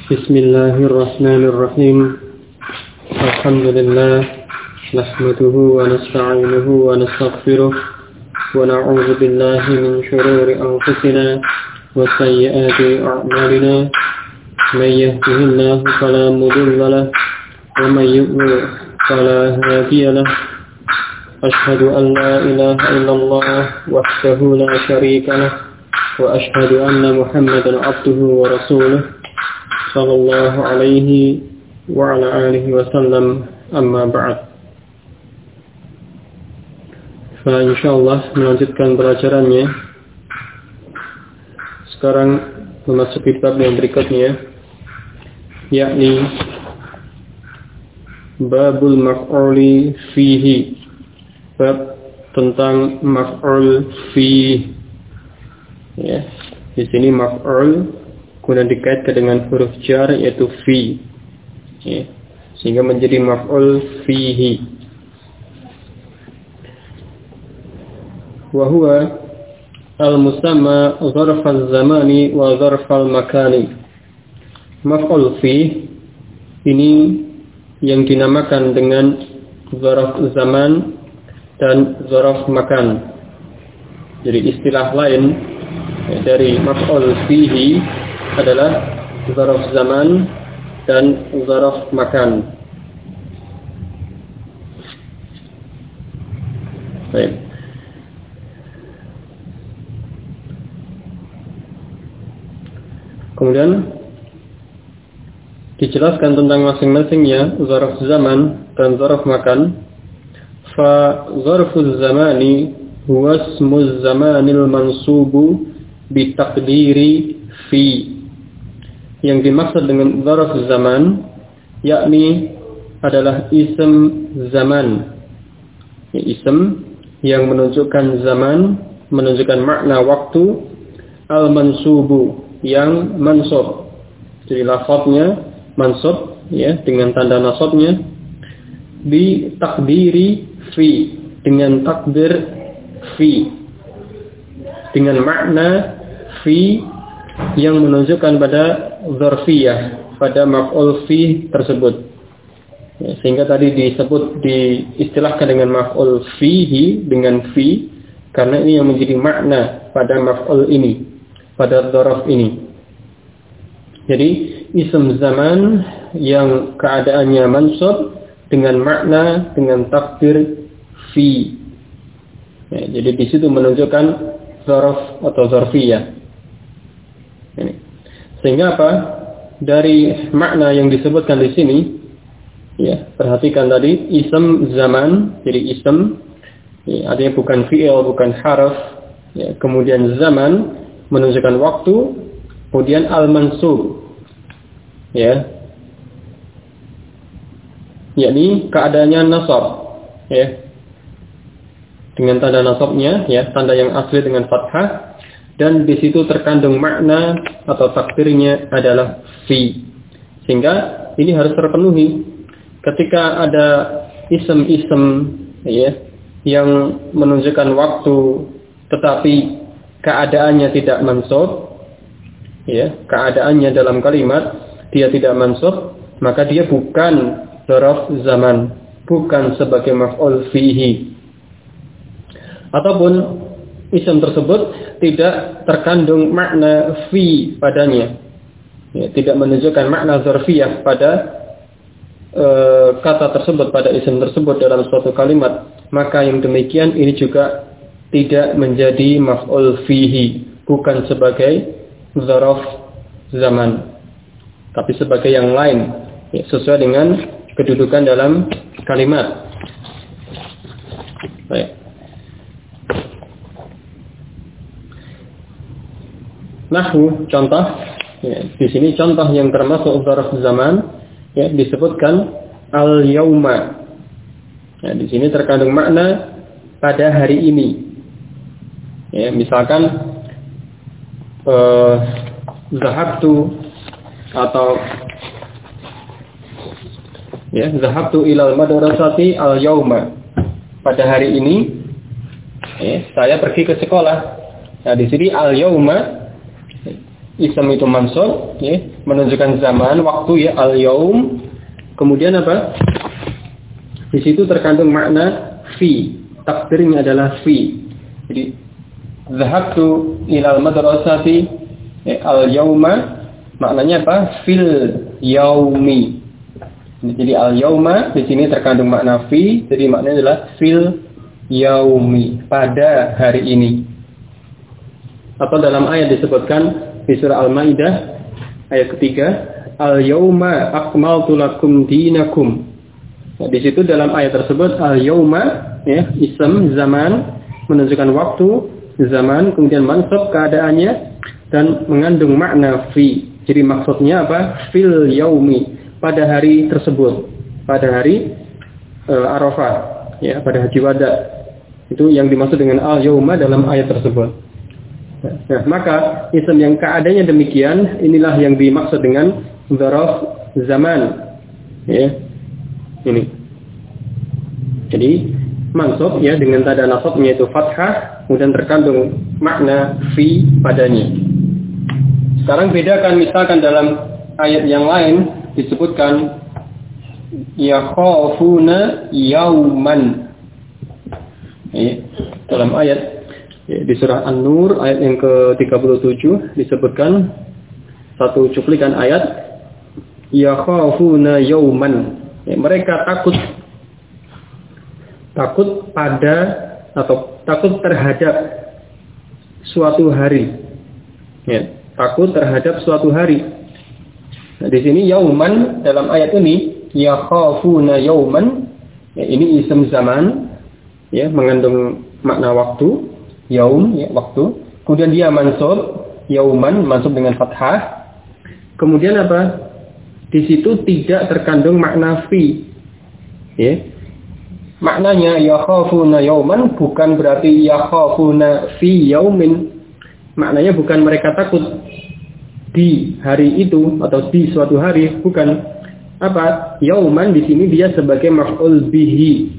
Bismillahirrahmanirrahim. Alhamdulillah. Nahmaduhu wa nasta'inuhu wa nastaghfiruh. Wa na'udzu billahi min shururi anfusina wa sayyiati a'malina. May yahdihillahu fala mudilla lahu wa may yudlil fala hadiya lahu. Ashhadu an la ilaha illallah wahdahu la syarika lahu wa ashhadu anna Muhammadan 'abduhu wa rasuluh. Sallallahu alaihi wa ala alihi wa sallam, amma ba'd. Insyaallah melanjutkan pelajarannya. Sekarang memasuki bab yang berikutnya, yakni babul maf'uli fihi. Bab tentang maf'ul fi. Ya, di sini maf'ul kemudian dikaitkan dengan huruf jar yaitu fi, ya, sehingga menjadi maf'ul fihi. Wa huwa al-musamma zarf az-zamani wa zarf al-makani. Maf'ul fi ini yang dinamakan dengan zarf zaman dan zarf makan. Jadi istilah lain dari maf'ul fihi adalah zarf zaman dan zarf makan. Baik. Kemudian dijelaskan tentang masing-masingnya zarf zaman dan zarf makan. Fa zarfuz zamani huwa ismuz zamanil mansubu bi taqdiri fi. Yang dimaksud dengan zarf zaman yakni adalah ism zaman, ya, ism yang menunjukkan zaman, menunjukkan makna waktu, al-mansubu yang mansub. Jadi lafadznya mansub, ya, dengan tanda nasabnya, bi takdiri fi, dengan takdir fi, dengan makna fi yang menunjukkan pada zarfiyah, pada maf'ul fi tersebut, ya, sehingga tadi diistilahkan dengan maf'ul fihi, dengan fi, karena ini yang menjadi makna pada maf'ul ini, pada dzarf ini. Jadi ism zaman yang keadaannya mansub dengan makna, dengan takdir fi, ya, jadi di situ menunjukkan dzarf atau zarfiyah. Ini. Sehingga apa? Dari makna yang disebutkan di sini, ya, perhatikan tadi ism zaman, jadi ism, ya, artinya bukan fi'il, bukan harf, ya, kemudian zaman menunjukkan waktu, kemudian al-mansub, ya, yakni keadaannya nasab, ya, dengan tanda nasabnya, ya, tanda yang asli dengan fathah. Dan di situ terkandung makna atau takdirnya adalah fi. Sehingga ini harus terpenuhi. Ketika ada ism-ism, ya, yang menunjukkan waktu tetapi keadaannya tidak mansub, ya, keadaannya dalam kalimat dia tidak mansub, maka dia bukan dzarf zaman, bukan sebagai maf'ul fihi. Ataupun ism tersebut tidak terkandung makna fi padanya, ya, tidak menunjukkan makna zarfiyah pada kata tersebut, pada ism tersebut dalam suatu kalimat, maka yang demikian ini juga tidak menjadi maf'ul fihi, bukan sebagai dzarf zaman, tapi sebagai yang lain, ya, sesuai dengan kedudukan dalam kalimat. Baik. Nahwu, contoh, ya, di sini contoh yang termasuk dzarf zaman, ya, disebutkan al-yauma. Ya, di sini terkandung makna pada hari ini. Ya, misalkan zahabtu atau, ya, zahabtu ilal madrasati al-yauma. Pada hari ini, ya, saya pergi ke sekolah. Nah, di sini al-yauma ism itu mansub, ya, menunjukkan zaman, waktu ya, al-yaum. Kemudian apa? Di situ terkandung makna fi. Takdirnya adalah fi. Jadi zahabtu ilal madrasati al-yauma, maknanya apa? Fil yaumi. Jadi al-yauma di sini terkandung makna fi, jadi maknanya adalah fil yaumi, pada hari ini. Atau dalam ayat disebutkan di surah Al-Maidah ayat ketiga, al-yauma akmaltu lakum dinakum. Nah, di situ dalam ayat tersebut al-yauma ya, ism zaman menunjukkan waktu, zaman, kemudian mansub keadaannya dan mengandung makna fi. Jadi maksudnya apa? Fil yaumi, pada hari tersebut, pada hari Arafah, ya, pada Haji Wada. Itu yang dimaksud dengan al-yauma dalam ayat tersebut. Nah, maka isim yang keadaannya demikian, inilah yang dimaksud dengan dzaraf zaman. Ya. Ini. Jadi mansub ya dengan tanda nasabnya itu fathah, kemudian terkandung makna fi padanya. Sekarang bedakan misalkan dalam ayat yang lain disebutkan yakhafuna yauman. Dalam ayat di surah An-Nur ayat yang ke-37 disebutkan satu cuplikan ayat yakhafuna yauman. Mereka takut pada atau takut terhadap suatu hari. Ya, takut terhadap suatu hari. Nah, di sini yauman dalam ayat ini yakhafuna yauman, ya, ini isim zaman ya, mengandung makna waktu, yaum ya, waktu. Kemudian dia mansub, yauman mansub dengan fathah. Kemudian apa? Di situ tidak terkandung makna fi. Ya. Maknanya yakhafuna yauman bukan berarti yakhafuna fi yaumin. Maknanya bukan mereka takut di hari itu atau di suatu hari, bukan. Apa? Yauman di sini dia sebagai maf'ul bih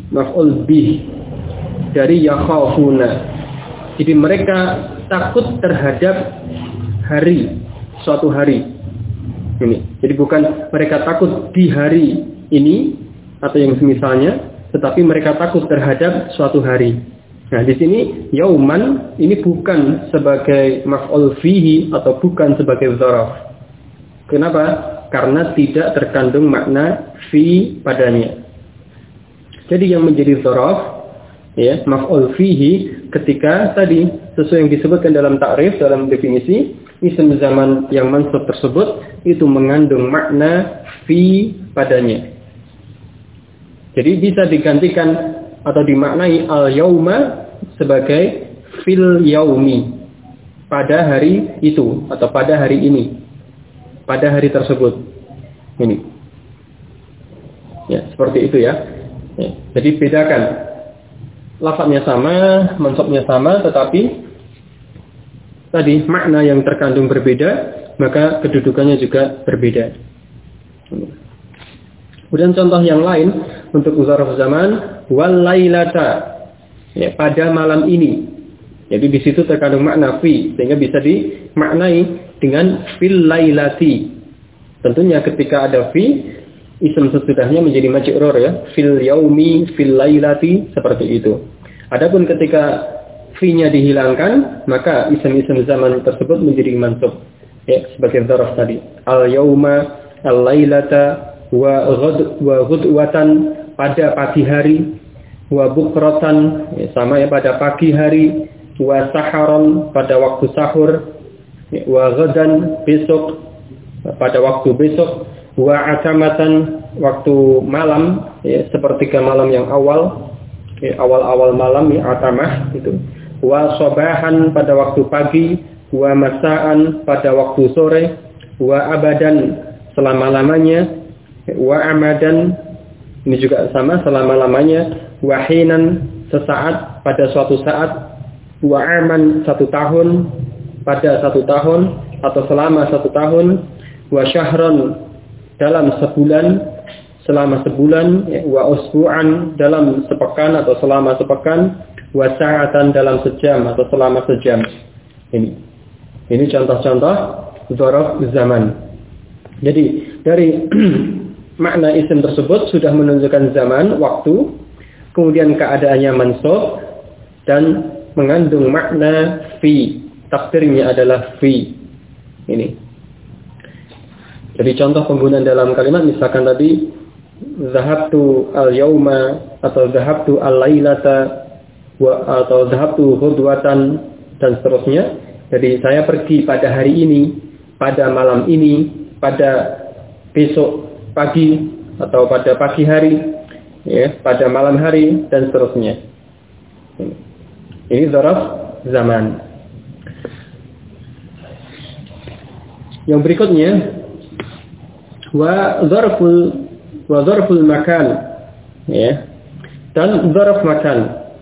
dari yakhafuna. Jadi mereka takut terhadap hari, suatu hari. Ini. Jadi bukan mereka takut di hari ini atau yang semisalnya, tetapi mereka takut terhadap suatu hari. Nah, di sini yauman ini bukan sebagai maf'ul fihi atau bukan sebagai dzaraf. Kenapa? Karena tidak terkandung makna fi padanya. Jadi yang menjadi dzaraf ya, maf'ul fihi ketika tadi sesuai yang disebutkan dalam ta'rif, dalam definisi, isim zaman yang mansub tersebut itu mengandung makna fi padanya. Jadi bisa digantikan atau dimaknai al-yauma sebagai fil yaumi, pada hari itu atau pada hari ini, pada hari tersebut. Ini. Ya, seperti itu ya. Ya, jadi bedakan. Lafadznya sama, mansubnya sama, tetapi tadi makna yang terkandung berbeda, maka kedudukannya juga berbeda. Kemudian contoh yang lain untuk dzaraf zaman, wal lailata, ya, pada malam ini. Jadi di situ terkandung makna fi, sehingga bisa dimaknai dengan fil lailati. Tentunya ketika ada fi, isim sesudahnya menjadi majrur ya, fil yaumi, fil lailati, seperti itu. Adapun ketika fi-nya dihilangkan, maka isim-isim zaman tersebut menjadi mansub ya, sebagai dzaraf tadi. Al yauma, al lailata, wa ghudwatan, pada pagi hari, wa bukratan ya, sama ya, pada pagi hari, wa saharon, pada waktu sahur, ya, wa ghadan, besok, pada waktu besok, wa atamatan, waktu malam ya, sepertiga malam yang awal ya, awal-awal malam ya, atamah itu, wa sobahan, pada waktu pagi, wa masaan, pada waktu sore, wa abadan, selama-lamanya, wa amadan, ini juga sama, selama-lamanya, wa hinan, sesaat, pada suatu saat, wa aman, 1 tahun, pada 1 tahun atau selama 1 tahun, wa syahron, dalam sebulan, selama sebulan, wa usbu'an, dalam sepekan atau selama sepekan, wa sa'atan, dalam sejam atau selama sejam. Ini contoh-contoh dzaraf zaman. Jadi dari makna isim tersebut sudah menunjukkan zaman, waktu, kemudian keadaannya mansub dan mengandung makna fi. Takdirnya adalah fi. Ini. Jadi contoh penggunaan dalam kalimat misalkan tadi zahabtu al-yauma atau zahabtu al-lailata atau zahabtu hudwatan dan seterusnya. Jadi saya pergi pada hari ini, pada malam ini, pada besok pagi atau pada pagi hari, ya, pada malam hari dan seterusnya. Ini zaraf zaman. Yang berikutnya wa zarful makan, ya. Dan zarf makan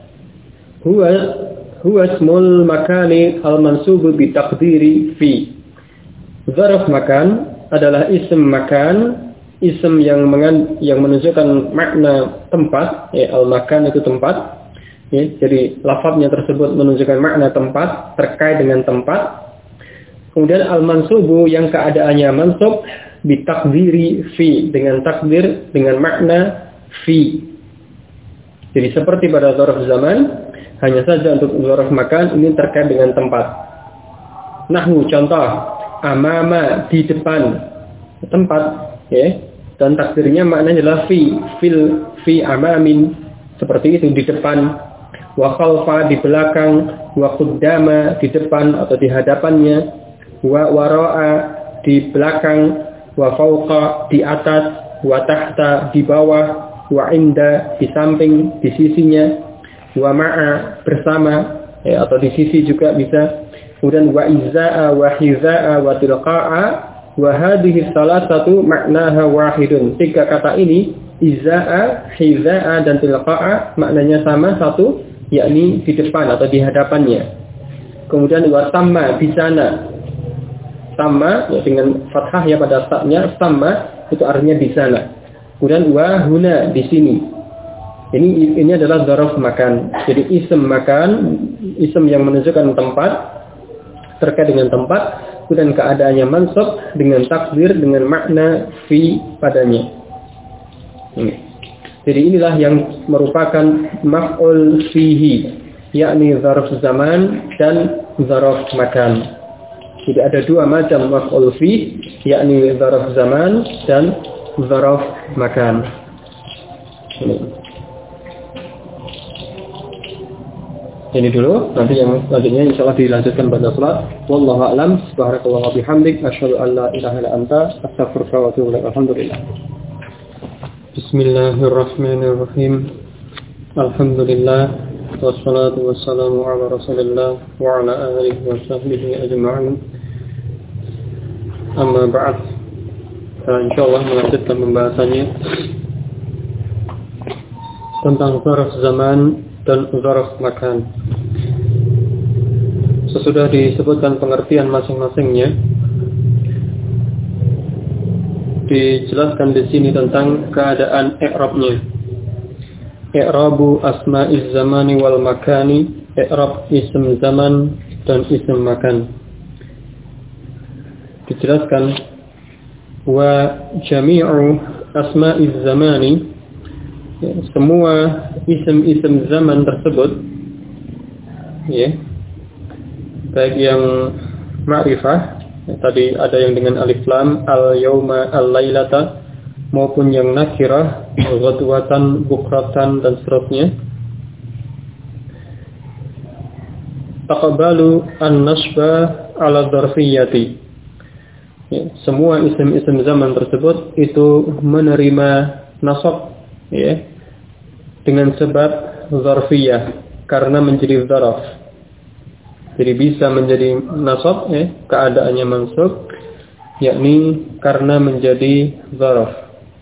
huwa ismul makani al-mansub bi taqdiri fi. Zarf makan adalah isim makan, isim yang menunjukkan makna tempat, ya, al-makan itu tempat. Ya, jadi lafaznya tersebut menunjukkan makna tempat, terkait dengan tempat. Kemudian al-mansubu yang keadaannya mansub bi taqdiri fi, dengan takdir dengan makna fi. Jadi seperti pada zarf zaman, hanya saja untuk zarf makan ini terkait dengan tempat. Nahwu contoh, amama di depan tempat, ya, dan takdirnya maknanya adalah fi amamin, seperti itu di depan, wa khalfa di belakang, wa qaddama di depan atau di hadapannya, wa wara'a di belakang, wa fawqa di atas, wa tahta di bawah, wa inda di samping, di sisinya, wa ma'a bersama, ya, atau di sisi juga bisa. Kemudian wa izza'a wa hiza'a wa tilqa'a wa hadhihi salasatu maknaha wahidun. Tiga kata ini izza'a, hiza'a dan tilqa'a maknanya sama satu, yakni di depan atau di hadapannya. Kemudian wa tamma di sana. Tamma ya, dengan fathah ya pada ta-nya, tamma itu artinya di sana. Kemudian wa huna di sini. Ini adalah zarf makan. Jadi isim makan, isim yang menunjukkan tempat, terkait dengan tempat, dan keadaannya mansub dengan takdir dengan makna fi padanya. Jadi inilah yang merupakan maf'ul fihi, yakni zarf zaman dan zarf makan. Jadi ada dua macam maf'ul fi, yakni zarf zaman dan zarf makan. Ini dulu, nanti yang selanjutnya insyaallah dilanjutkan pada salat. Wallahu a'lam. Subhanallahi wa bihamdik, asyhadu an la ilaha illa anta, astaghfiruka wa atubu ilaik. Alhamdulillah. Bismillahirrahmanirrahim. Alhamdulillah wassalatu wassalamu ala Rasulillah wa ala alihi wa sahbihi ajma'in. Amma ba'd. Insyaallah melanjutkan pembahasannya tentang zarf zaman dan zarf makan. Sesudah disebutkan pengertian masing-masingnya, dijelaskan di sini tentang keadaan i'rabnya. I'rabu asma'iz zamani wal makani, i'rab isim zaman dan isim makan. Dijelaskan wa jami'u asma'iz zamani, ya, semua isim-isim zaman tersebut, ya, baik yang ma'rifah, ya, tadi ada yang dengan alif lam, al-yawma, al-lailata, maupun yang nakirah, ghadwatan, bukratan dan seterusnya. Taqabalu an-nasba ala dzarfiyyati, ya, semua isim-isim zaman tersebut itu menerima nasab, ya, dengan sebab zarfiyah karena menjadi zaraf. Jadi bisa menjadi nasab, ya, keadaannya mansub, yakni karena menjadi zaraf.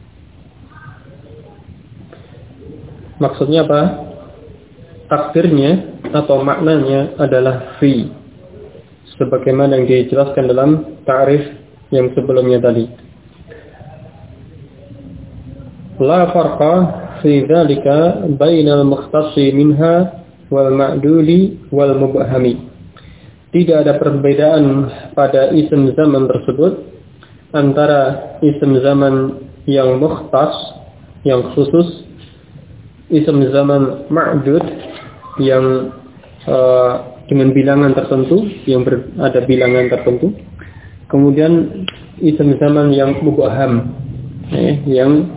Maksudnya apa? Takdirnya atau maknanya adalah fi, sebagaimana yang dijelaskan dalam ta'rif yang sebelumnya tadi. La farqa fi dzalika bainal mukhtassi minha wal ma'duli wal mubhami. Tidak ada perbedaan pada isim zaman tersebut antara isim zaman yang mukhtas, yang khusus, isim zaman ma'dud yang dengan bilangan tertentu, yang ada bilangan tertentu. Kemudian isim zaman yang mubham, yang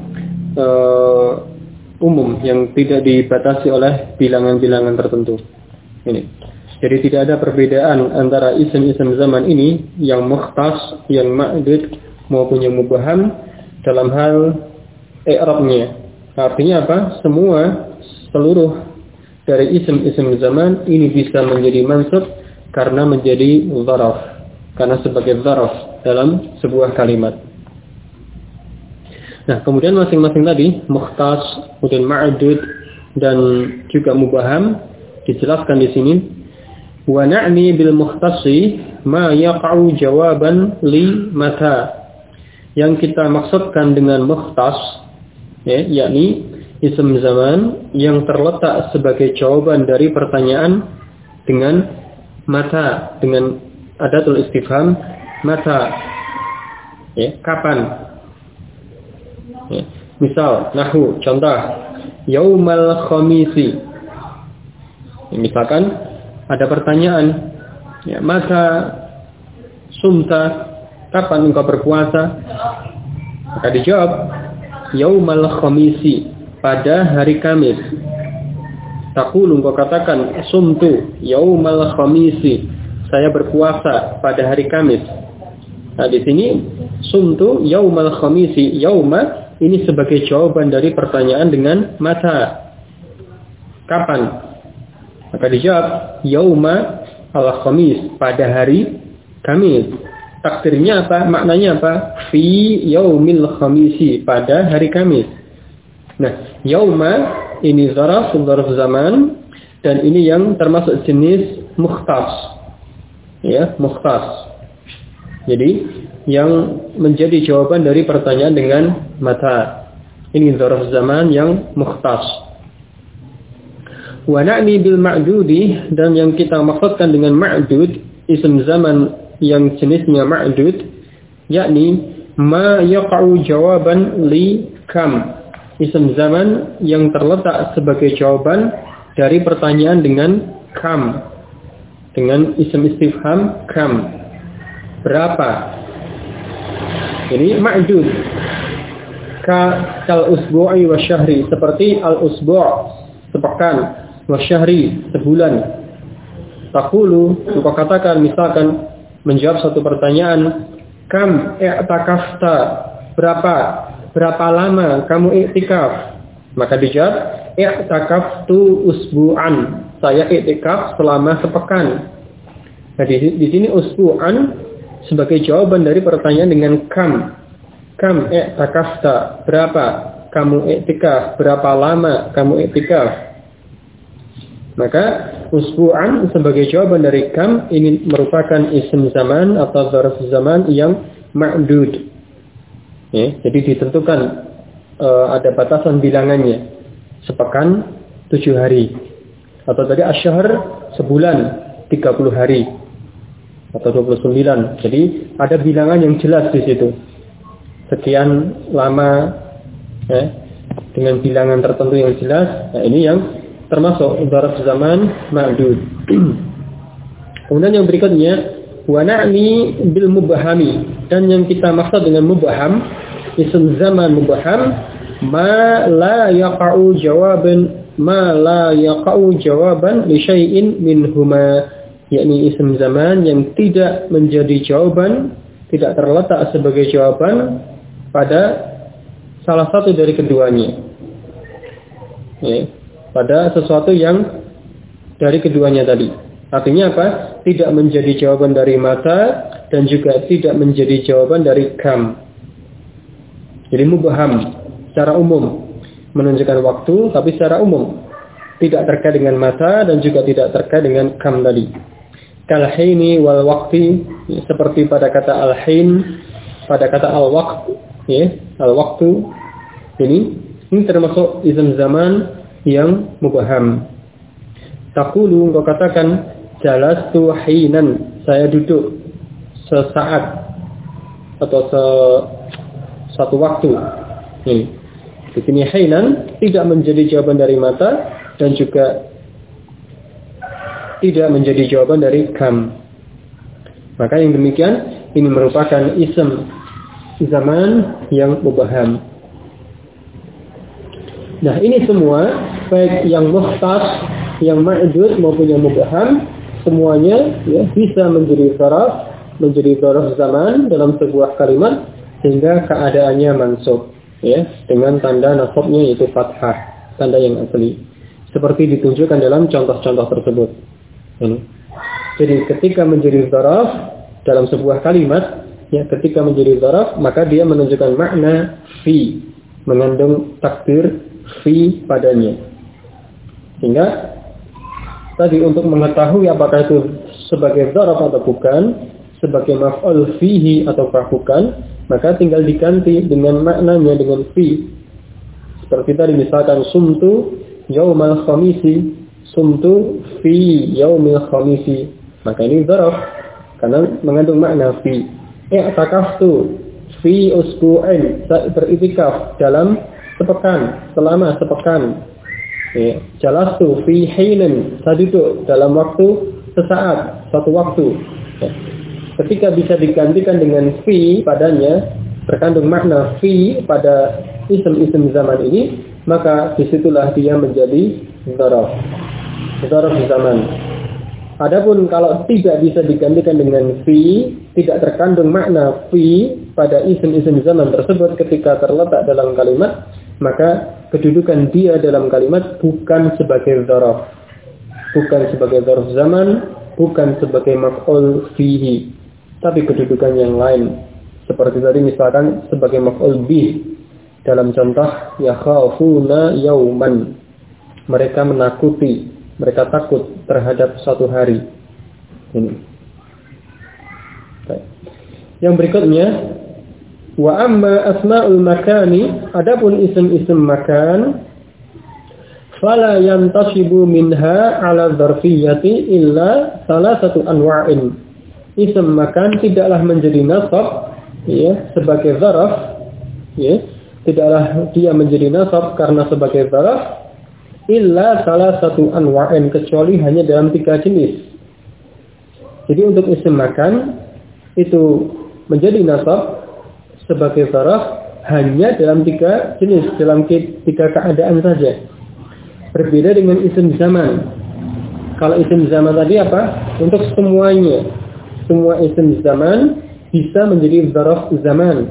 umum, yang tidak dibatasi oleh bilangan-bilangan tertentu. Ini. Jadi tidak ada perbedaan antara isim-isim zaman ini yang mukhtas, yang ma'dud maupun yang mubham dalam hal i'rabnya. Artinya apa? Seluruh dari isim-isim zaman ini bisa menjadi mansub karena menjadi dzaraf, karena sebagai dzaraf dalam sebuah kalimat. Nah, kemudian masing-masing tadi mukhtas, kemudian ma'dud dan juga mubham dijelaskan di sini. Wa na'ni bil mukhtasi ma yaqa'u jawaban li mata. Yang kita maksudkan dengan mukhtas, yakni isim zaman yang terletak sebagai jawaban dari pertanyaan dengan mata, dengan adatul istifham mata, kapan. Misal, nahu, contoh, yaumal khamisi. Misalkan ada pertanyaan, mata sumta, kapan engkau berpuasa? Maka dijawab, yaumal khamisi, pada hari Kamis. Taqulu, engkau katakan, sumtu yaumal khamisi, saya berpuasa pada hari Kamis. Nah, di sini sumtu yaumal khamisi, yauma ini sebagai jawaban dari pertanyaan dengan mata. Kapan? Maka dijawab yauma al-khamis, pada hari Kamis. Takdirnya apa? Maknanya apa? Fi yaumil khamisi, pada hari Kamis. Nah, yauma ini zaraf zaman, dan ini yang termasuk jenis mukhtas. Mukhtas. Jadi yang menjadi jawaban dari pertanyaan dengan mata. Ini zaraf zaman yang mukhtas. Wa na'ni bil ma'dudi, dan yang kita maksudkan dengan ma'dud, isim zaman yang jenisnya ma'dud, yakni ma yaqa'u jawaban li kam. Isim zaman yang terletak sebagai jawaban dari pertanyaan dengan kam. Dengan isim istifham kam. Berapa? Ini ma'dud. Kal usbu'i wa syahri, seperti al usbu' sepekan, wa syahri sebulan. Taqulu, engkau katakan, misalkan menjawab satu pertanyaan, kam i'takafta, berapa lama kamu i'tikaf? Maka dijawab, i'takaftu usbu'an, saya i'tikaf selama sepekan. Nah, di sini usbu'an sebagai jawaban dari pertanyaan dengan kam. Kam i'takafta, berapa kamu i'tikaf, berapa lama kamu i'tikaf? Maka usbu'an sebagai jawaban dari kam ini merupakan isim zaman atau zarf zaman yang ma'dud. Jadi ditentukan ada batasan bilangannya. Sepekan 7 hari. Atau tadi asyahr sebulan 30 hari. Atau 29. Jadi ada bilangan yang jelas di situ. Sekian lama, dengan bilangan tertentu yang jelas. Nah, ini yang termasuk zarf zaman ma'dud. Kemudian yang berikutnya, wa na'ni bil mubhami, dan yang kita maksud dengan mubham, isim zaman mubham, ma la yaqa'u jawaban li syai'in minhuma, yakni isim zaman yang tidak menjadi jawaban, tidak terletak sebagai jawaban pada salah satu dari keduanya. Pada sesuatu yang dari keduanya tadi. Artinya apa? Tidak menjadi jawaban dari mata dan juga tidak menjadi jawaban dari kam. Jadi mubham secara umum, menunjukkan waktu tapi secara umum, tidak terkait dengan mata dan juga tidak terkait dengan kam tadi. Kal-hini wal waqti, seperti pada kata al-hin, pada kata al-waqt, al-waqtu, ini termasuk isim zaman yang mubham. Taqulu, engkau katakan, jalastu hinan, saya duduk sesaat. atau satu waktu. Ini. Di sini hinan tidak menjadi jawaban dari mata dan juga tidak menjadi jawaban dari kam. Maka yang demikian ini merupakan ism zaman yang mubham. Nah, ini semua baik yang mukhtas, yang ma'dud maupun yang mubham, semuanya ya bisa menjadi dzaraf zaman dalam sebuah kalimat sehingga keadaannya mansub ya dengan tanda nasabnya yaitu fathah, tanda yang asli. Seperti ditunjukkan dalam contoh-contoh tersebut. Ini. Jadi ketika menjadi dzaraf dalam sebuah kalimat, ya ketika menjadi dzaraf maka dia menunjukkan makna fi, mengandung takdir fi padanya. Sehingga tadi untuk mengetahui apakah itu sebagai dzaraf atau bukan, sebagai maf'ul fihi ataukah bukan, maka tinggal diganti dengan maknanya dengan fi. Seperti tadi misalkan sumtu yaumal khamisi, sumtu fi yaumil khamisi, maka ini dzaraf karena mengandung makna fi. I'takaftu fi usbu'in, saya beriktikaf dalam sepekan, selama sepekan. Ya, jalastu fi hinin, saya duduk dalam waktu sesaat, satu waktu. Ya. Ketika bisa digantikan dengan fi padanya, terkandung makna fi pada isim-isim zaman ini, maka disitulah dia menjadi dzaraf zaman. Adapun kalau tidak bisa digantikan dengan fi, tidak terkandung makna fi pada isim-isim zaman tersebut ketika terletak dalam kalimat, maka kedudukan dia dalam kalimat bukan sebagai dzaraf, bukan sebagai dzaraf zaman, bukan sebagai maf'ul fihi, tapi kedudukan yang lain. Seperti tadi misalkan sebagai maf'ul bih dalam contoh yakhafuna yauman, mereka menakuti, mereka takut terhadap suatu hari. Ini. Yang berikutnya, wa amma asma'ul makani, adapun isim-isim makan, fala yantasibu minha ala dzarfiyyati illa salah satu anwa'in. Isim makan tidaklah menjadi nasab ya sebagai dzaraf, ya, tidaklah dia menjadi nasab karena sebagai dzaraf illa salah satu anwa'in, kecuali hanya dalam 3 jenis. Jadi untuk isim makan itu menjadi nasab sebagai dzaraf hanya dalam 3 jenis, dalam 3 keadaan saja. Berbeda dengan isim zaman. Kalau isim zaman tadi apa? Untuk semuanya, semua isim zaman bisa menjadi dzaraf zaman.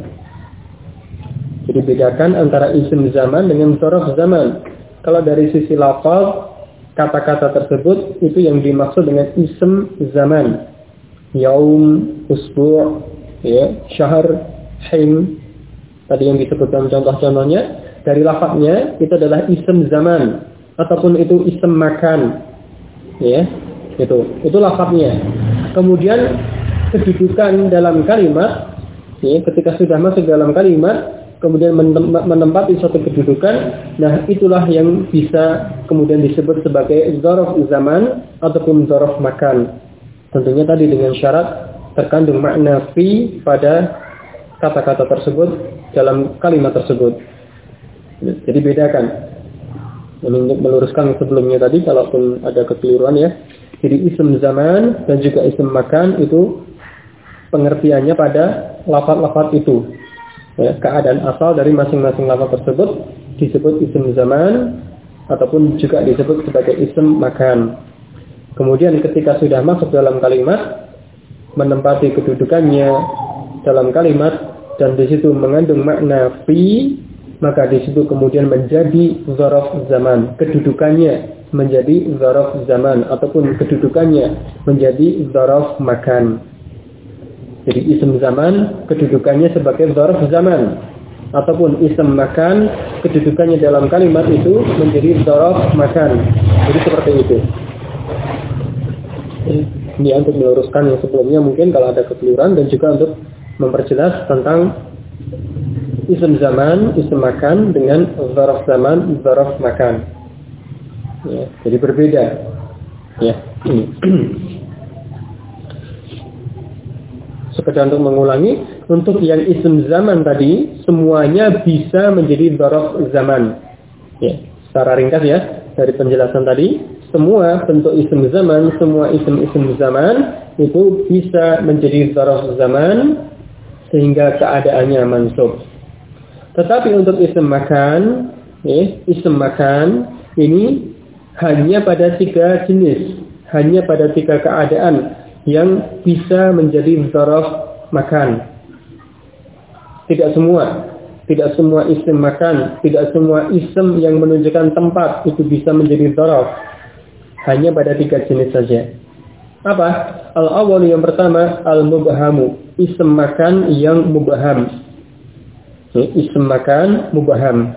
Jadi bedakan antara isim zaman dengan dzaraf zaman. Kalau dari sisi lafaz, kata-kata tersebut itu yang dimaksud dengan isim zaman. Yaum, usbu', ya, syahr, hin. Tadi yang disebutkan contoh-contohnya, dari lafaznya itu adalah isim zaman ataupun itu isim makan. Ya, itu lafaznya. Kemudian kedudukan dalam kalimat, ya, ketika sudah masuk dalam kalimat kemudian menempati suatu kedudukan, nah itulah yang bisa kemudian disebut sebagai dzaraf zaman ataupun dzaraf makan. Tentunya tadi dengan syarat terkandung makna fi pada kata-kata tersebut dalam kalimat tersebut. Jadi bedakan. Untuk meluruskan sebelumnya tadi, kalaupun ada kekeliruan ya. Jadi isim zaman dan juga isim makan itu pengertiannya pada lafaz-lafaz itu. Ya, keadaan asal dari masing-masing lafaz tersebut disebut isim zaman ataupun juga disebut sebagai isim makan. Kemudian ketika sudah masuk dalam kalimat, menempati kedudukannya dalam kalimat dan di situ mengandung makna fi, maka di situ kemudian menjadi dzaraf zaman. Kedudukannya menjadi dzaraf zaman ataupun kedudukannya menjadi dzaraf makan. Jadi isim zaman kedudukannya sebagai dzaraf zaman ataupun isim makan kedudukannya dalam kalimat itu menjadi dzaraf makan. Jadi seperti itu. Ini untuk meluruskan yang sebelumnya mungkin kalau ada kekeliruan dan juga untuk memperjelas tentang isim zaman, isim makan dengan dzaraf zaman, dzaraf makan. Ya, jadi berbeda. Ya, ini. Sekedar untuk mengulangi, untuk yang isim zaman tadi semuanya bisa menjadi dzaraf zaman. Ya, secara ringkas ya dari penjelasan tadi, semua bentuk isim zaman, semua isim-isim zaman itu bisa menjadi dzaraf zaman sehingga keadaannya mansub. Tetapi untuk isim makan, isim makan ini hanya pada 3 jenis, hanya pada 3 keadaan yang bisa menjadi dzaraf makan. Tidak semua isim makan, tidak semua isim yang menunjukkan tempat itu bisa menjadi dzaraf. Hanya pada 3 jenis saja. Apa? Al-awwal yang pertama al-mubhamu, isim makan yang mubham. Isim makan mubham.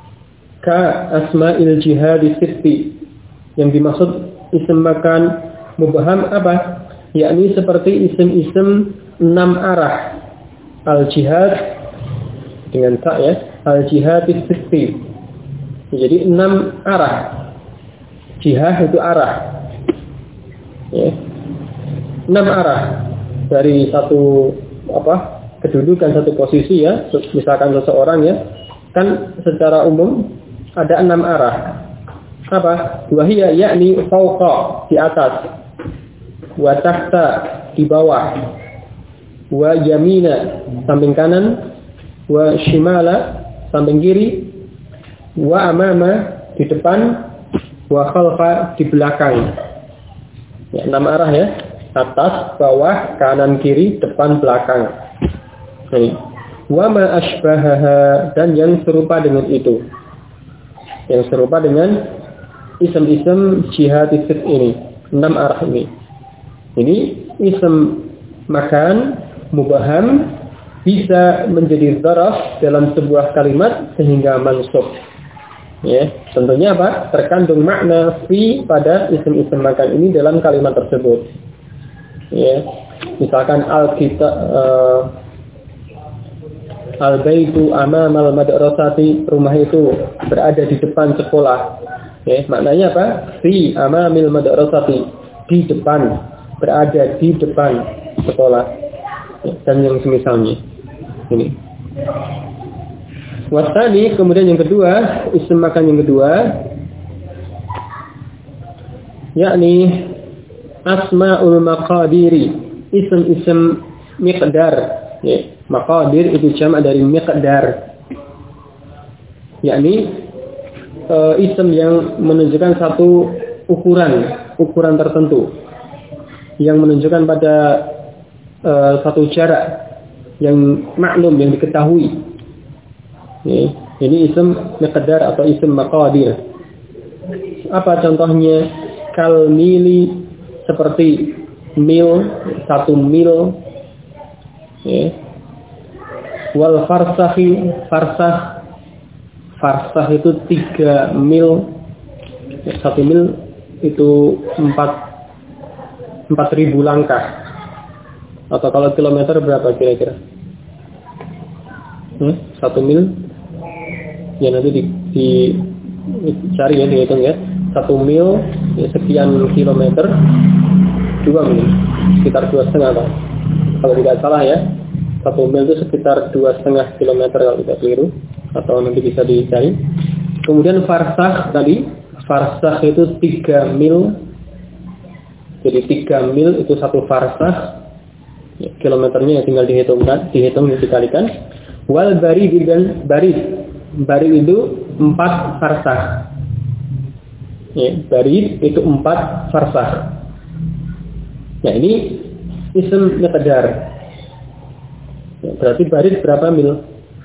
Ka asma'il jihadi sitti. Yang dimaksud isim makan mubham apa? Yakni seperti isim-isim 6 arah. Al-jihad dengan ta ya, al-jihad sitti. Jadi 6 arah. Jihad itu arah. Ya. 6 arah dari satu kedudukan, satu posisi ya. Misalkan seseorang ya, kan secara umum ada 6 arah. Apa? Wahiyya yakni fawqa, di atas. Wa tahta, di bawah. Wa yamina, samping kanan. Wa shimala, samping kiri. Wa amama, di depan. Wa khalfa, di belakang. Ya, 6 arah ya. Atas, bawah, kanan, kiri, depan, belakang. Ini. Wa ma ashbahaha, dan yang serupa dengan itu. Yang serupa dengan isim-isim jihad isim ini. 6 arah ini. Ini isim makan mubham bisa menjadi dzaraf dalam sebuah kalimat sehingga mansub. Ya, tentunya apa? Terkandung makna fi pada isim-isim makan ini dalam kalimat tersebut. Ya, misalkan al-baitu amamal madrasati, rumah itu berada di depan sekolah. Ya, maknanya apa? Fi amamil madrasati, di depan, berada di depan sekolah. Ya, dan yang semisalnya. Ini. Wasani, kemudian yang kedua, isim makan yang kedua, yakni asma'ul maqadiri, isim-isim miqdar. Ya, maqadir itu jamak dari miqdar. Yakni isim yang menunjukkan satu ukuran tertentu, yang menunjukkan pada satu jarak yang maklum, yang diketahui. Ini isim miqdar atau isim maqadir. Apa contohnya? Kal mili, seperti mil, 1 mil. Wal farsahi, farsah itu 3 mil. 1 mil itu 4.000 langkah. Atau kalau kilometer berapa kira-kira? 1 mil? Ya nanti dicari ya, dihitung ya. 1 mil ya, sekian kilometer. 2 mil, sekitar 2,5 Pak. Kalau tidak salah ya, 1 mil itu sekitar 2,5 kilometer kalau tidak keliru. Atau nanti bisa dicari. Kemudian farsah tadi, farsah itu 3 mil. Jadi 3 mil itu 1 farsah. Ya, kilometernya tinggal dihitung dikalikan. Wal barid, dan barid itu 4 farsah. Ya, barid itu 4 farsah. Ya, ini isim miqdar. Ya, berarti barid berapa mil?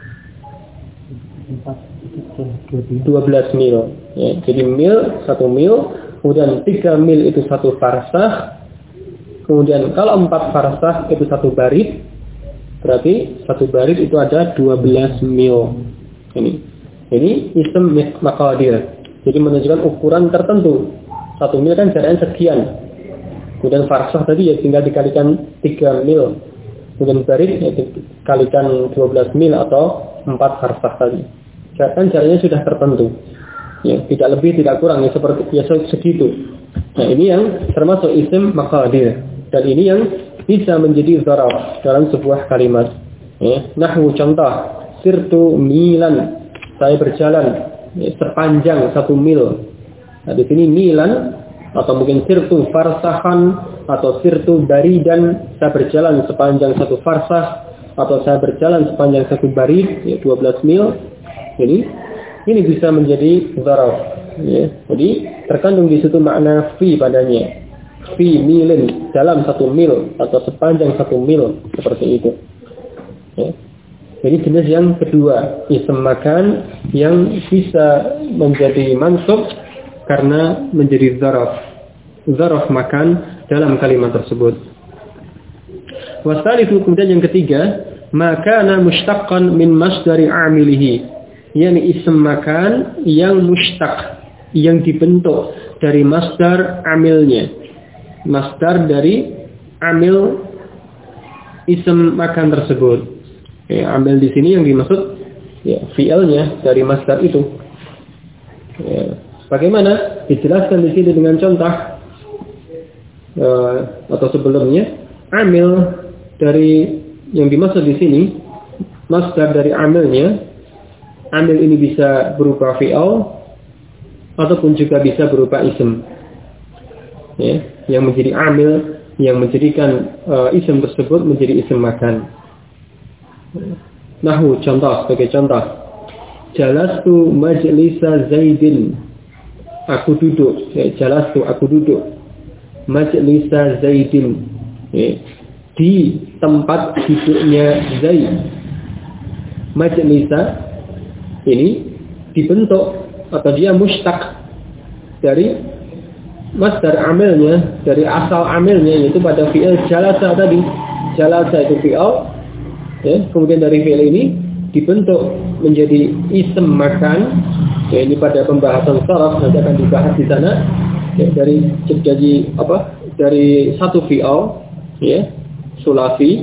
12 mil. Ya, jadi mil, 1 mil, kemudian 3 mil itu 1 farsah. Kemudian kalau 4 farsah itu 1 barid, berarti 1 barid itu ada 12 mil. Ini isim maqadir. Jadi menunjukkan ukuran tertentu. 1 mil kan jaraknya sekian. Kemudian farsah tadi ya tinggal dikalikan 3 mil. Kemudian barid ya dikalikan 12 mil atau 4 farsah tadi. Kan jaraknya sudah tertentu. Ya, tidak lebih tidak kurang ya seperti biasa segitu. Nah, ini yang termasuk isim maqadir. Dan ini yang bisa menjadi dzaraf dalam sebuah kalimat. Ya, nahwu contoh, sirtu milan, saya berjalan sepanjang 1 mil. Nah, di sini milan atau mungkin sirtu farsahan atau sirtu baridan, saya berjalan sepanjang 1 farsah atau saya berjalan sepanjang 1 barid, ya 12 mil. Ini bisa menjadi dzaraf. Ya. Jadi terkandung di situ makna fi padanya. Fi milin, dalam 1 mil atau sepanjang 1 mil, seperti itu. Ya. Jadi jenis yang kedua, ism makan yang bisa menjadi mansub karena menjadi dzaraf makan dalam kalimat tersebut. Wasalisu, kemudian yang ketiga, makana mushtaqqan min masdari amilihi, yakni ism makan yang mushtaq, yang dibentuk dari masdar amilnya. Masdar dari amil ism makan tersebut. Ya, ambil di sini yang dimaksud ya fi'ilnya dari masdar itu. Ya, bagaimana? Dijelaskan di sini dengan contoh atau sebelumnya, amil dari yang dimaksud di sini, masdar dari amilnya. Amil ini bisa berupa fi'il ataupun juga bisa berupa ism. Ya, yang menjadi amil yang menjadikan ism tersebut menjadi ism makan. Nahwu contoh, sebagai contoh, jalastu majlisa Zaidin, aku duduk. Ya, jalastu, aku duduk. Majlisa Zaidin, ya, di tempat duduknya Zaid. Majlisa ini dibentuk atau dia mushtaq dari masdar amilnya, dari asal amilnya, yaitu pada fi'il jalasa tadi. Jalasa itu fi'il. Ya, kemudian dari fi'il ini dibentuk menjadi ism makan. Ya, ini pada pembahasan sharaf nanti akan dibahas di sana. Ya, dari satu fi'il, ya, sulasi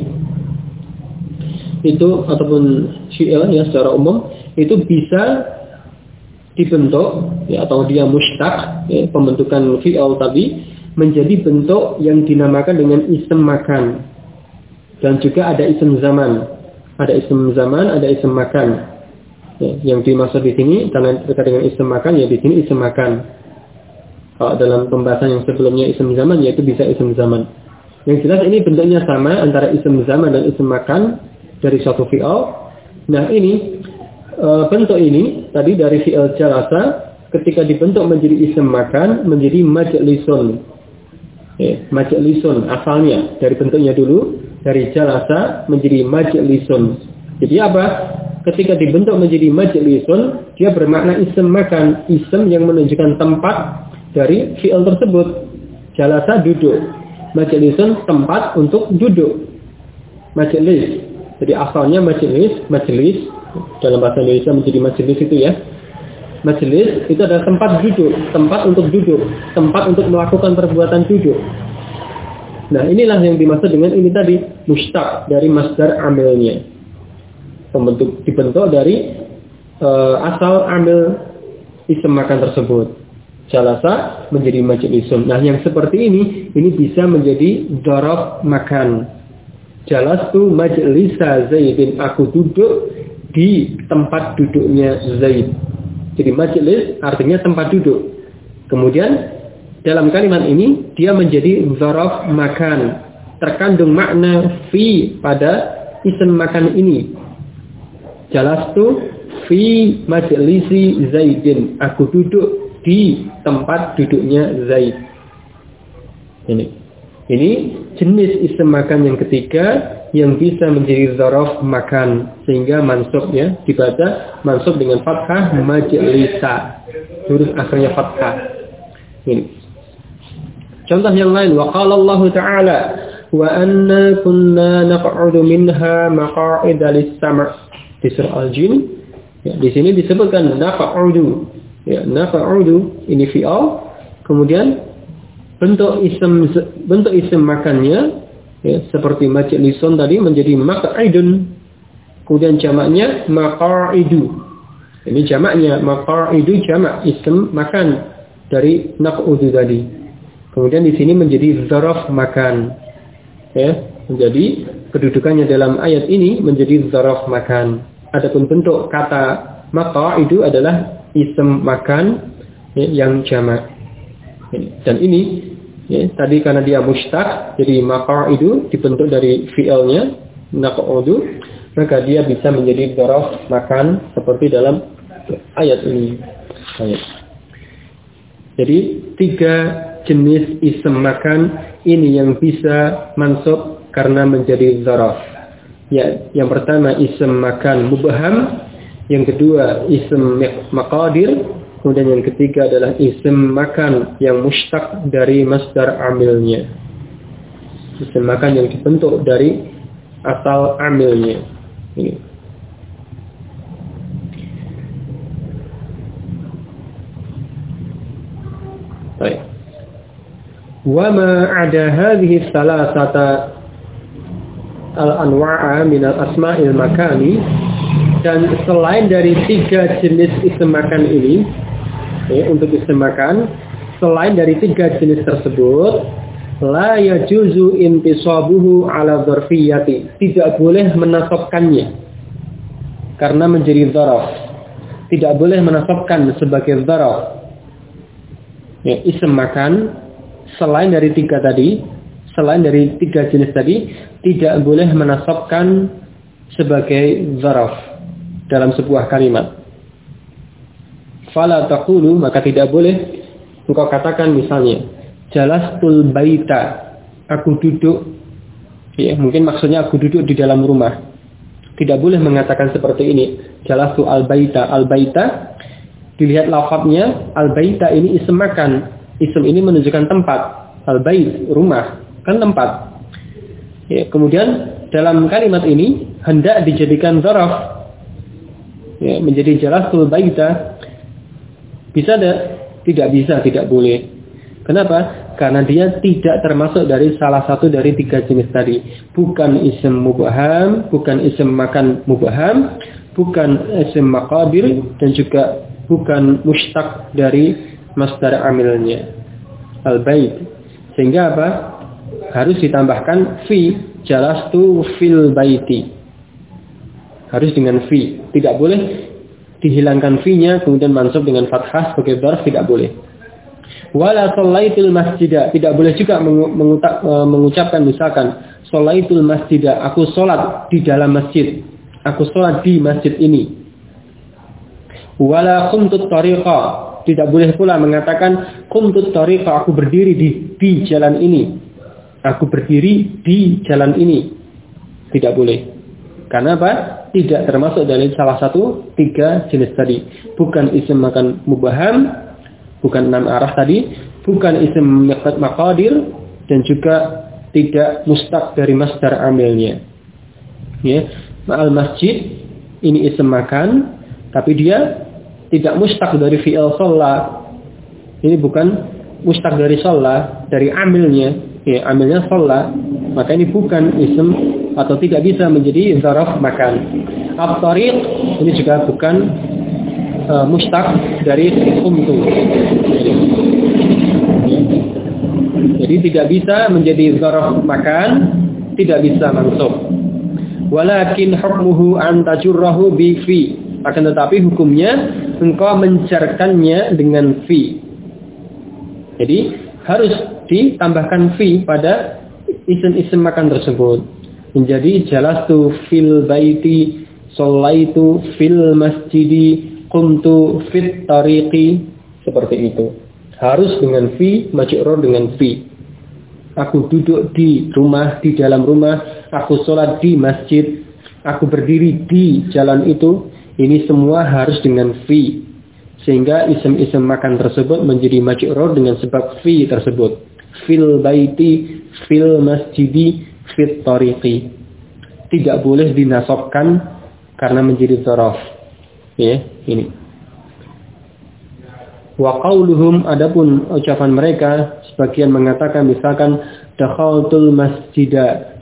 itu ataupun fi'il ya secara umum itu bisa dibentuk ya, atau dia mushtaq, ya, pembentukan fi'il tadi menjadi bentuk yang dinamakan dengan ism makan. Dan juga ada ism zaman. Ada ism zaman, ada ism makan. Ya, yang dimaksud di sini terkait dengan ism makan, ya di sini ism makan. Kalau dalam pembahasan yang sebelumnya ism zaman, yaitu bisa ism zaman. Yang jelas ini bentuknya sama antara ism zaman dan ism makan dari suatu fi'il. Nah ini bentuk ini tadi dari fi'il jalasa ketika dibentuk menjadi ism makan menjadi majlisun. Ya, majlisun asalnya dari bentuknya dulu. Dari jalasa menjadi majlisun. Jadi apa? Ketika dibentuk menjadi majlisun, dia bermakna ism makan, ism yang menunjukkan tempat dari fi'il tersebut. Jalasa duduk, majlisun tempat untuk duduk. Majlis. Jadi asalnya majlis dalam bahasa Indonesia menjadi majlis itu ya. Majlis itu adalah tempat duduk, tempat untuk duduk, tempat untuk melakukan perbuatan duduk. Nah, inilah yang dimaksud dengan ini tadi, mushtaq dari masdar amilnya. Dibentuk dari asal amil ism makan tersebut. Jalasa menjadi majlisun. Nah, yang seperti ini bisa menjadi dzaraf makan. Jalastu majlisa Zaidin, aku duduk di tempat duduknya Zaid. Jadi majlis artinya tempat duduk. Kemudian dalam kalimat ini dia menjadi dzaraf makan, terkandung makna fi pada ism makan ini. Jalastu fi majlisi Zaidin, aku duduk di tempat duduknya Zaid. Ini jenis ism makan yang ketiga yang bisa menjadi dzaraf makan, sehingga mansubnya dibaca mansub dengan fathah majlisa, huruf akhirnya fathah. Ini contoh yang lain, wa qala Allah Ta'ala wa anna kunna naq'udu minha maq'ida lis-sam' di surah Al-Jin. Ya, di sini disebutkan naq'udu. Ya, naq'udu ini fi'il. Kemudian bentuk ism makannya ya, seperti majlisun tadi menjadi maq'idun. Kemudian jamaknya maq'idu. Ini jamaknya maq'idu, jamak ism makan dari naq'udu tadi. Kemudian di sini menjadi dzaraf makan, ya, menjadi kedudukannya dalam ayat ini menjadi dzaraf makan. Adapun bentuk kata maqa'idu adalah ism makan yang jamak. Dan ini tadi karena dia mushtaq, jadi maqa'idu dibentuk dari fi'ilnya naq'udu, maka dia bisa menjadi dzaraf makan seperti dalam ayat ini. Jadi 3 jenis ism makan ini yang bisa mansub karena menjadi dzaraf. Yang pertama ism makan mubham, yang kedua ism maqadir, kemudian yang ketiga adalah ism makan yang mushtaq dari masdar amilnya. Ism makan yang dibentuk dari asal amilnya. Ini. Baik. Wa ma 'ada hadhihi thalathata al-anwa'a min al-asma'il makani, dan selain dari 3 jenis ism makan ini, untuk ism makan, selain dari 3 jenis tersebut, la yajuzu intisabuhu ala dzarfiyyati, tidak boleh menasabkannya karena menjadi dzaraf. Tidak boleh menasabkan sebagai dzaraf. Ism makan selain dari 3 tadi, selain dari 3 jenis tadi, tidak boleh menasabkan sebagai dzaraf dalam sebuah kalimat. Fala taqulu, maka tidak boleh engkau katakan misalnya jalastul baita, aku duduk, mungkin maksudnya aku duduk di dalam rumah. Tidak boleh mengatakan seperti ini, jalastu al baita. Al baita, dilihat lafadznya, al baita ini ism makan. Ism ini menunjukkan tempat. Al bait, rumah, kan tempat. Kemudian dalam kalimat ini hendak dijadikan dzaraf, menjadi jalastul baita. Bisa tidak bisa, tidak boleh. Kenapa? Karena dia tidak termasuk dari salah satu dari 3 jenis tadi. Bukan ism mubham, bukan ism makan mubham, bukan ism maqadir, dan juga bukan mushtaq dari masdar amilnya, al-bait. Sehingga apa? Harus ditambahkan fi, jalastu fil baiti. Harus dengan fi. Tidak boleh dihilangkan fi-nya kemudian mansub dengan fathah sebagai dzarf, tidak boleh. Wala shallaitul masjidah, tidak boleh juga mengucapkan misalkan shallaitul masjidah, aku sholat di dalam masjid, aku sholat di masjid ini. Wala qumtut tariqa, tidak boleh pula mengatakan qumtut tariqa, aku berdiri di jalan ini, aku berdiri di jalan ini. Tidak boleh. Karena apa? Tidak termasuk dari salah satu 3 jenis tadi. Bukan ism makan mubham, bukan 6 arah tadi, bukan ism maqadir, dan juga tidak mustaq dari masdar amilnya. Ma'al masjid ini ism makan, tapi dia tidak mustaq dari fi'il shalla. Ini bukan mustaq dari shalla, dari amilnya. Amilnya shalla, maka ini bukan ism atau tidak bisa menjadi dzaraf makan. At-tariq ini juga bukan mustaq dari qumtu. Jadi tidak bisa menjadi dzaraf makan, tidak bisa mansub. Walakin hukmuhu an tajurrahu bi fi. Akan tetapi hukumnya engkau menjarkannya dengan fi. Jadi harus ditambahkan fi pada isim-isim makan tersebut. Menjadi jalastu fil baiti, shallaitu fil masjidi, qumtu fit tariqi, seperti itu. Harus dengan fi, majrur dengan fi. Aku duduk di rumah, di dalam rumah, aku sholat di masjid, aku berdiri di jalan itu. Ini semua harus dengan fi. Sehingga isim-isim makan tersebut menjadi majrur dengan sebab fi tersebut. Fil baiti, fil masjidi, fit tariqi. Tidak boleh dinasabkan karena menjadi dzaraf. Ini. Wa qauluhum, adapun ucapan mereka, sebagian mengatakan misalkan dakhaltul masjida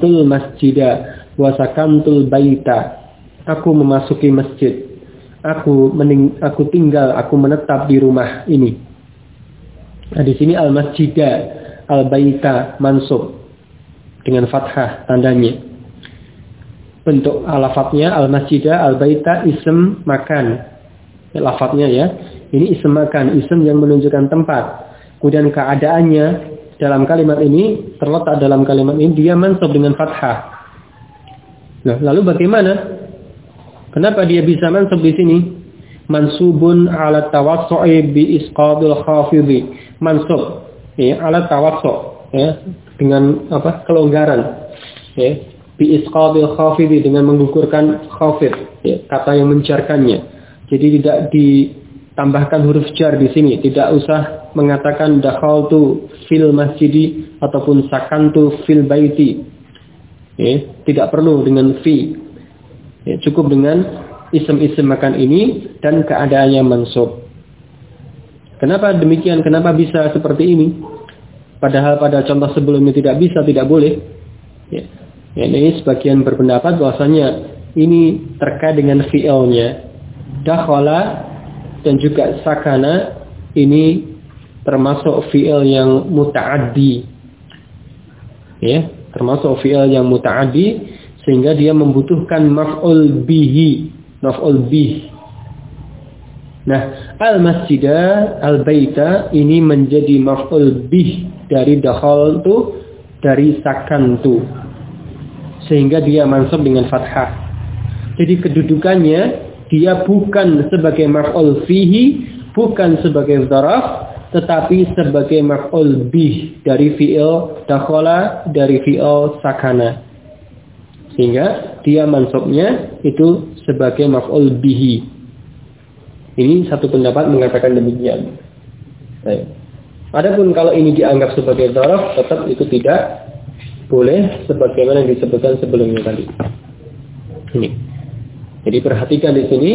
wa sakantul baita. Aku memasuki masjid. Aku tinggal, aku menetap di rumah ini. Nah, di sini al-masjida, al-baita mansub dengan fathah tandanya. bentuk lafadznya al-masjida, al-baita, ism makan. Lafadznya ya. Ini ism makan, ism yang menunjukkan tempat. Kemudian keadaannya dalam kalimat ini, terletak dalam kalimat ini, dia mansub dengan fathah. Nah, lalu bagaimana? Kenapa dia bisa mansub di sini? Mansubun ala tawassu'i bi isqadil khafidhi. Mansub ya, ala tawassu' ya, dengan kelonggaran. Ya, bi isqadil khafidhi, dengan menggugurkan khafid, ya, kata yang menjarkannya. Jadi tidak ditambahkan huruf jar di sini, tidak usah mengatakan dakhaltu fil masjidi ataupun sakantu fil baiti. Ya, tidak perlu dengan fi. Ya, cukup dengan isim-isim makan ini dan keadaannya mansub. Kenapa demikian? Kenapa bisa seperti ini? Padahal pada contoh sebelumnya tidak bisa, tidak boleh. Ya, ini sebagian berpendapat bahwasanya ini terkait dengan fi'ilnya. Dakhala dan juga sakana ini termasuk fi'il yang muta'addi. Ya, termasuk fi'il yang muta'addi sehingga dia membutuhkan maf'ul bihi. Maf'ul bih. Nah, al-masjidah, al-baita ini menjadi maf'ul bih dari dakhaltu, dari sakantu. Sehingga dia mansub dengan fathah. Jadi kedudukannya dia bukan sebagai maf'ul fihi, bukan sebagai dzaraf, tetapi sebagai maf'ul bih dari fi'il dakhala, dari fi'il sakana. Sehingga dia mansubnya itu sebagai maf'ul bihi. Ini satu pendapat mengatakan demikian. Baik. Adapun kalau ini dianggap sebagai dzaraf, tetap itu tidak boleh sebagaimana yang disebutkan sebelumnya tadi. Ini. Jadi perhatikan di sini,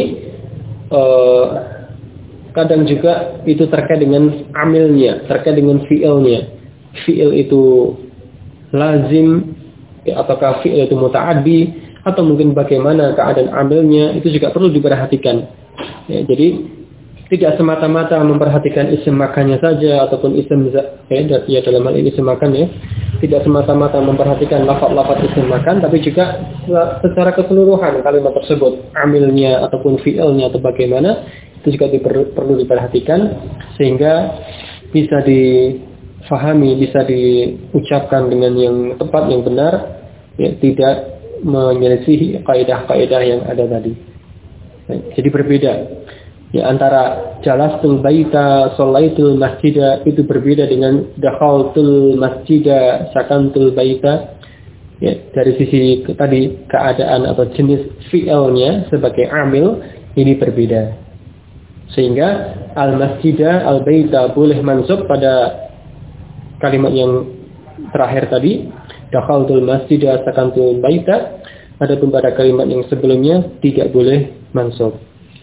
kadang juga itu terkait dengan amilnya, terkait dengan fi'ilnya. Fi'il itu lazim, apakah fi'il itu muta'addi, atau mungkin bagaimana keadaan amilnya, itu juga perlu diperhatikan. Ya, jadi tidak semata-mata memperhatikan isim makannya saja ataupun isim ya dalam hal ini isim makan ya, tidak semata-mata memperhatikan lafaz-lafaz isim makan, tapi juga secara keseluruhan kalimat tersebut, amilnya ataupun fi'ilnya atau bagaimana, itu juga perlu diperhatikan sehingga bisa difahami, bisa diucapkan dengan yang tepat, yang benar, ya, tidak menyelisihi kaidah-kaidah yang ada tadi. Jadi berbeda. Ya, antara jalastul baita, sholaitul masjida itu berbeda dengan dakhaltul masjida, sakantul baita. Ya, dari sisi tadi keadaan atau jenis fi'ilnya sebagai amil ini berbeda. Sehingga al-masjida, al-baita boleh mansub pada kalimat yang terakhir tadi, dakhaltul masjida, sakantul baita. Adapun pada kalimat yang sebelumnya tidak boleh mansub.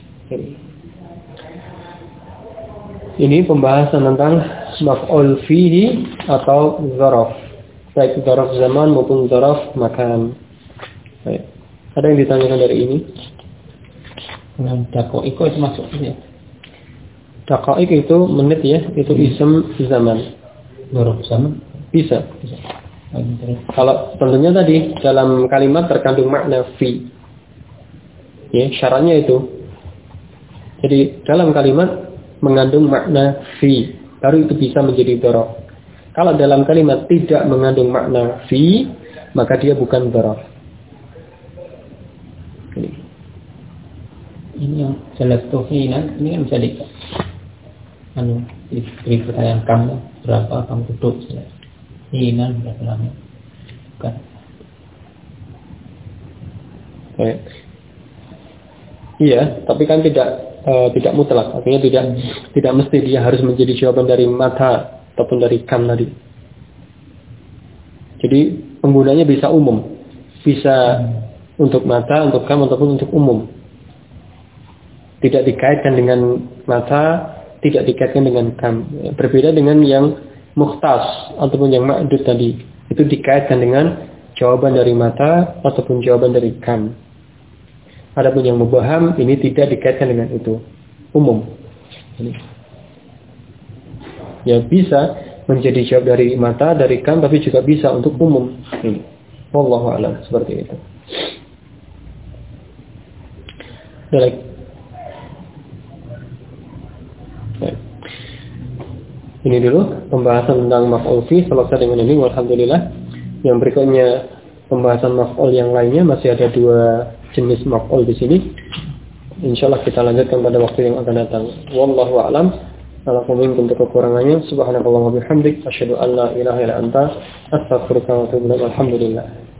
Ini pembahasan tentang maf'ul fihi atau dzaraf, baik dzaraf zaman maupun dzaraf makan. Baik. Ada yang ditanyakan dari ini? Daqaiq itu masuk ya. Daqaiq itu menit ya, itu ism zaman. Dzaraf zaman bisa. Kalau tentunya tadi dalam kalimat terkandung makna fi. Ya, syaratnya itu. Jadi dalam kalimat mengandung makna fi, baru itu bisa menjadi dzaraf. Kalau dalam kalimat tidak mengandung makna fi, maka dia bukan dzaraf. Ini yang jelas tuhina, ini kan bisa diberi pertanyaan kamu berapa kamu duduk jelas. Hina berapa lama? Bukan. Iya, tapi kan tidak mutlak, artinya tidak mesti dia harus menjadi jawaban dari mata ataupun dari kam tadi. Jadi penggunanya bisa umum, bisa untuk mata, untuk kam ataupun untuk umum. Tidak dikaitkan dengan mata, tidak dikaitkan dengan kam. Berbeda dengan yang mukhtas ataupun yang ma'dud tadi, itu dikaitkan dengan jawaban dari mata ataupun jawaban dari kam. Adapun yang mubham ini tidak dikaitkan dengan itu, umum. Ya bisa menjadi jawab dari mata, dari kam, tapi juga bisa untuk umum. Wallahu a'lam, seperti itu. Baik. Ini dulu pembahasan tentang maf'ul fi, selesai dengan ini, walhamdulillah. Yang berikutnya pembahasan maf'ul yang lainnya, masih ada 2 jenis maf'ul di sini. Insyaallah kita lanjutkan pada waktu yang akan datang. Wallahu a'lam. Kalau minkum untuk kekurangannya, subhanakallahumma wa bihamdik, asyhadu an la ilaha illa anta, astaghfiruka wa atubu ilaik. Alhamdulillah.